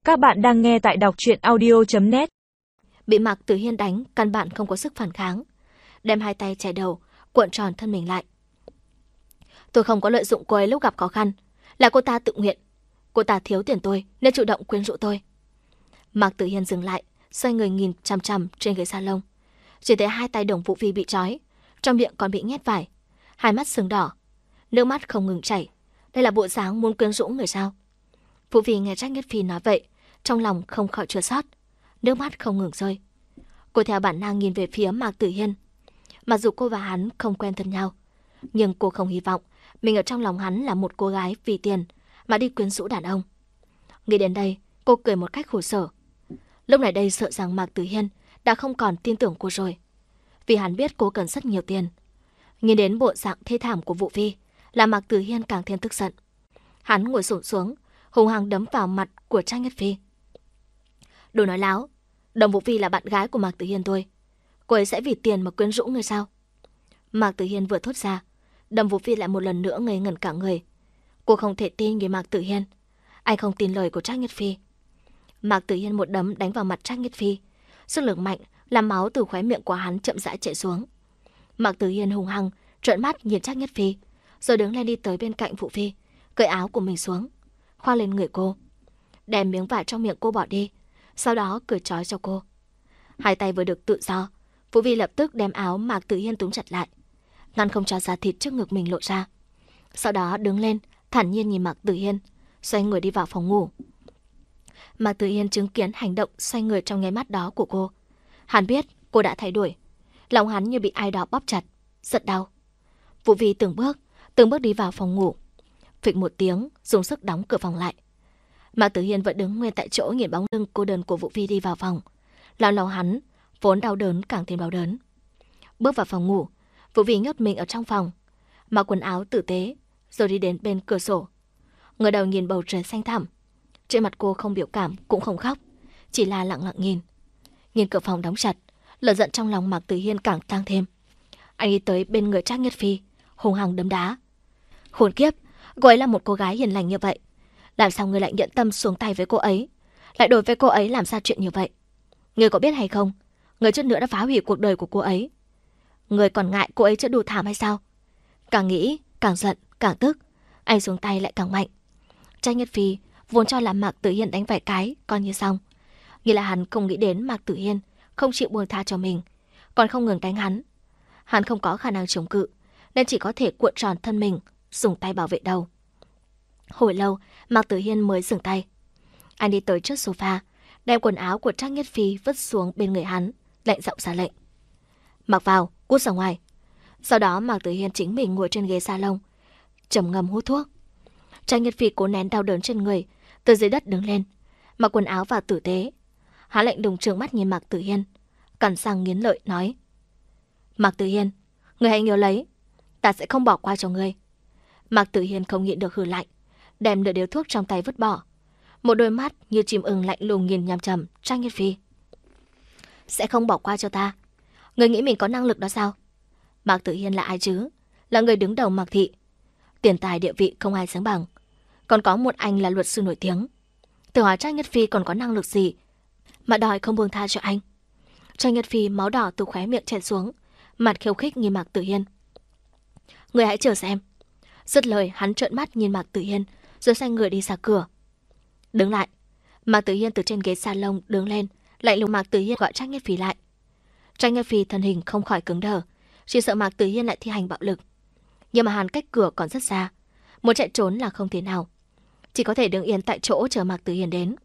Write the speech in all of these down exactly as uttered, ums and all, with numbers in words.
Các bạn đang nghe tại đọc truyện audio chấm net. Bị Mạc Tử Hiên đánh, căn bản không có sức phản kháng. Đem hai tay che đầu, cuộn tròn thân mình lại. Tôi không có lợi dụng cô ấy lúc gặp khó khăn. Là cô ta tự nguyện. Cô ta thiếu tiền tôi, nên chủ động quyến rũ tôi. Mạc Tử Hiên dừng lại, xoay người nhìn chằm chằm trên ghế salon. Chỉ thấy hai tay Đồng Vũ Phi bị trói, trong miệng còn bị nhét vải. Hai mắt sưng đỏ, nước mắt không ngừng chảy. Đây là bộ dáng muốn quyến rũ người sao? Vũ Phi nghe Trác Nhất Phi nói vậy, trong lòng không khỏi chua xót, nước mắt không ngừng rơi. Cô theo bản năng nhìn về phía Mạc Tử Hiên. Mặc dù cô và hắn không quen thân nhau, nhưng cô không hy vọng mình ở trong lòng hắn là một cô gái vì tiền mà đi quyến rũ đàn ông. Nghĩ đến đây, cô cười một cách khổ sở. Lúc này đây sợ rằng Mạc Tử Hiên đã không còn tin tưởng cô rồi, vì hắn biết cô cần rất nhiều tiền. Nhìn đến bộ dạng thê thảm của Vũ Phi, làm Mạc Tử Hiên càng thêm tức giận. Hắn ngồi xổm xuống, hung hăng đấm vào mặt của Trác Nhất Phi. Đồ nói láo, Đồng Vũ Phi là bạn gái của Mạc Tử Hiên tôi. Cô ấy sẽ vì tiền mà quyến rũ người sao? Mạc Tử Hiên vừa thốt ra, Đồng Vũ Phi lại một lần nữa ngây ngẩn cả người. Cô không thể tin với Mạc Tử Hiên. Anh không tin lời của Trác Nhất Phi. Mạc Tử Hiên một đấm đánh vào mặt Trác Nhất Phi. Sức lực mạnh làm máu từ khóe miệng của hắn chậm rãi chảy xuống. Mạc Tử Hiên hung hăng trợn mắt nhìn Trác Nhất Phi, rồi đứng lên đi tới bên cạnh Vũ Phi, cởi áo của mình xuống, khoác lên người cô, đem miếng vải trong miệng cô bỏ đi, sau đó cởi trói cho cô. Hai tay vừa được tự do, Vũ Phi lập tức đem áo Mạc Tử Hiên túm chặt lại, ngăn không cho da thịt trước ngực mình lộ ra. Sau đó đứng lên, thản nhiên nhìn Mạc Tử Hiên, xoay người đi vào phòng ngủ. Mạc Tử Hiên chứng kiến hành động xoay người trong nháy mắt đó của cô. Hắn biết cô đã thay đổi, lòng hắn như bị ai đó bóp chặt, rất đau. Vũ Phi từng bước, từng bước đi vào phòng ngủ, phịch một tiếng, dùng sức đóng cửa phòng lại. Mạc Tử Hiên vẫn đứng nguyên tại chỗ nhìn bóng lưng cô đơn của Vũ Phi đi vào phòng. Lòng lòng hắn vốn đau đớn càng thêm đau đớn. Bước vào phòng ngủ, Vũ Phi nhốt mình ở trong phòng, mặc quần áo tử tế, rồi đi đến bên cửa sổ, ngửa đầu nhìn bầu trời xanh thẳm. Trên mặt cô không biểu cảm cũng không khóc, chỉ là lặng lặng nhìn. Nhìn cửa phòng đóng chặt, lửa giận trong lòng Mạc Tử Hiên càng tăng thêm. Anh đi tới bên người Trác Nhất Phi, hung hăng đấm đá. Khốn kiếp, cô ấy là một cô gái hiền lành như vậy, làm sao ngươi lại nhận tâm xuống tay với cô ấy, lại đối với cô ấy làm ra chuyện như vậy? Ngươi có biết hay không, ngươi chút nữa đã phá hủy cuộc đời của cô ấy. Ngươi còn ngại cô ấy chưa đủ thảm hay sao? Càng nghĩ càng giận càng tức, anh xuống tay lại càng mạnh. Trác Nhất Phi vốn cho là Mạc Tử Hiên đánh vài cái coi như xong, nghĩ là hắn không nghĩ đến Mạc Tử Hiên không chịu buông tha cho mình, còn không ngừng đánh hắn. Hắn không có khả năng chống cự, nên chỉ có thể cuộn tròn thân mình, dùng tay bảo vệ đầu. Hồi lâu, Mạc Tử Hiên mới dừng tay. Anh đi tới trước sofa, đem quần áo của Trác Nhất Phi vứt xuống bên người hắn, lạnh giọng ra lệnh. Mặc vào, cút ra ngoài. Sau đó Mạc Tử Hiên chính mình ngồi trên ghế salon, trầm ngâm hút thuốc. Trác Nhất Phi cố nén đau đớn trên người, từ dưới đất đứng lên, mặc quần áo vào tử tế. Hắn lạnh lùng trừng mắt nhìn Mạc Tử Hiên, cắn răng nghiến lợi nói: Mạc Tử Hiên, người hãy nhớ lấy, ta sẽ không bỏ qua cho ngươi. Mạc Tử Hiên không nhịn được hừ lạnh, đem nửa điếu thuốc trong tay vứt bỏ, một đôi mắt như chim ưng lạnh lùng nhìn nhằm chằm Trác Nhất Phi. Sẽ không bỏ qua cho ta? Người nghĩ mình có năng lực đó sao? Mạc Tử Hiên là ai chứ? Là người đứng đầu Mạc thị, tiền tài địa vị không ai sánh bằng, còn có một anh là luật sư nổi tiếng. Tự hỏi Trác Nhất Phi còn có năng lực gì mà đòi không buông tha cho anh? Trác Nhất Phi máu đỏ từ khóe miệng chảy xuống, mặt khiêu khích nhìn Mạc Tử Hiên. Người hãy chờ xem. Dứt lời, hắn trợn mắt nhìn Mạc Tử Hiên, rồi xoay người đi ra cửa. Đứng lại. Mạc Tử Hiên từ trên ghế salon đứng lên, lạnh lùng. Mạc Tử Hiên gọi Trác Nhất Phi lại. Trác Nhất Phi thân hình không khỏi cứng đờ, chỉ sợ Mạc Tử Hiên lại thi hành bạo lực. Nhưng mà hắn cách cửa còn rất xa, muốn chạy trốn là không thể nào, chỉ có thể đứng yên tại chỗ chờ Mạc Tử Hiên đến.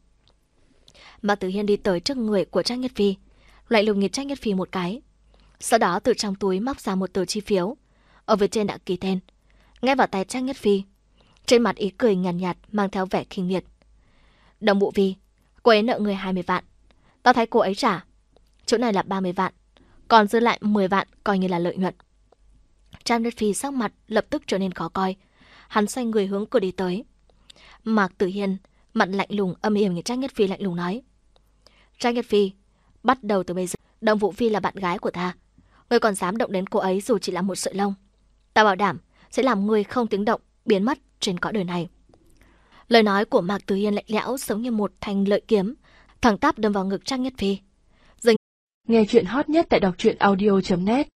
Mạc Tử Hiên đi tới trước người của Trác Nhất Phi, lạnh lùng nhìn Trác Nhất Phi một cái, sau đó từ trong túi móc ra một tờ chi phiếu, ở phía trên đã ký tên, ngay vào tay Trác Nhất Phi. Trên mặt ý cười nhàn nhạt, nhạt mang theo vẻ khinh miệt. Đồng Vũ Phi, cô ấy nợ người hai mươi vạn, tao thấy cô ấy trả. Chỗ này là ba mươi vạn, còn dư lại mười vạn coi như là lợi nhuận. Trác Nhất Phi sắc mặt lập tức trở nên khó coi, hắn xoay người hướng cửa đi tới. Mạc Tử Hiên mặt lạnh lùng âm hiểm nhìn Trác Nhất Phi lạnh lùng nói: Trác Nhất Phi, bắt đầu từ bây giờ, Đồng Vũ Phi là bạn gái của ta, ngươi còn dám động đến cô ấy dù chỉ là một sợi lông, ta bảo đảm sẽ làm ngươi không tiếng động biến mất trên cõi đời này. Lời nói của Mạc Tử Hiên lạnh lẽo giống như một thanh lợi kiếm, thẳng tắp đâm vào ngực Trác Nhất Phi. Nghe chuyện hot nhất tại đọc truyện audio chấm net